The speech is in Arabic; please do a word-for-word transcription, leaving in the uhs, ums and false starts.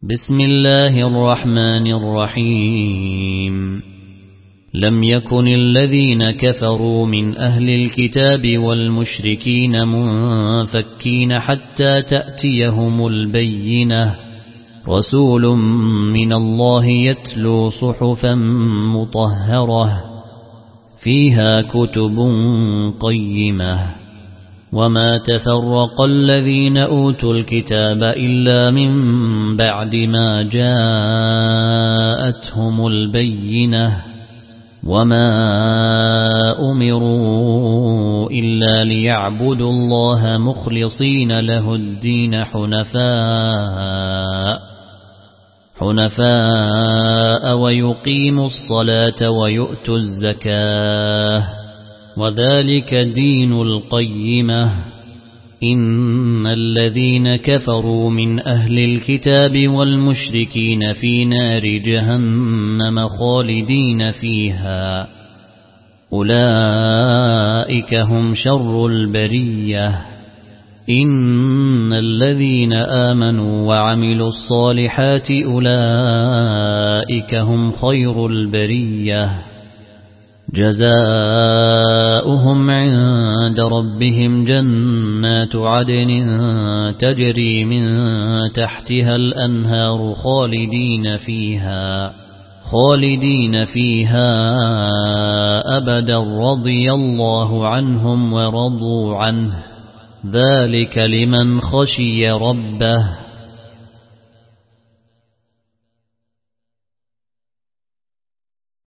بسم الله الرحمن الرحيم لم يكن الذين كفروا من أهل الكتاب والمشركين منفكين حتى تأتيهم البينة رسول من الله يتلو صحفا مطهرة فيها كتب قيمة وما تفرق الذين أوتوا الكتاب إلا من بعد ما جاءتهم البينة وما أمروا إلا ليعبدوا الله مخلصين له الدين حنفاء حنفاء ويقيموا الصلاة ويؤتوا الزكاة وذلك دين القيمة إن الذين كفروا من أهل الكتاب والمشركين في نار جهنم خالدين فيها أولئك هم شر البرية إن الذين آمنوا وعملوا الصالحات أولئك هم خير البرية جزاؤهم عند ربهم جنات عدن تجري من تحتها الأنهار خالدين فيها خالدين فيها أبدا رضي الله عنهم ورضوا عنه ذلك لمن خشي ربه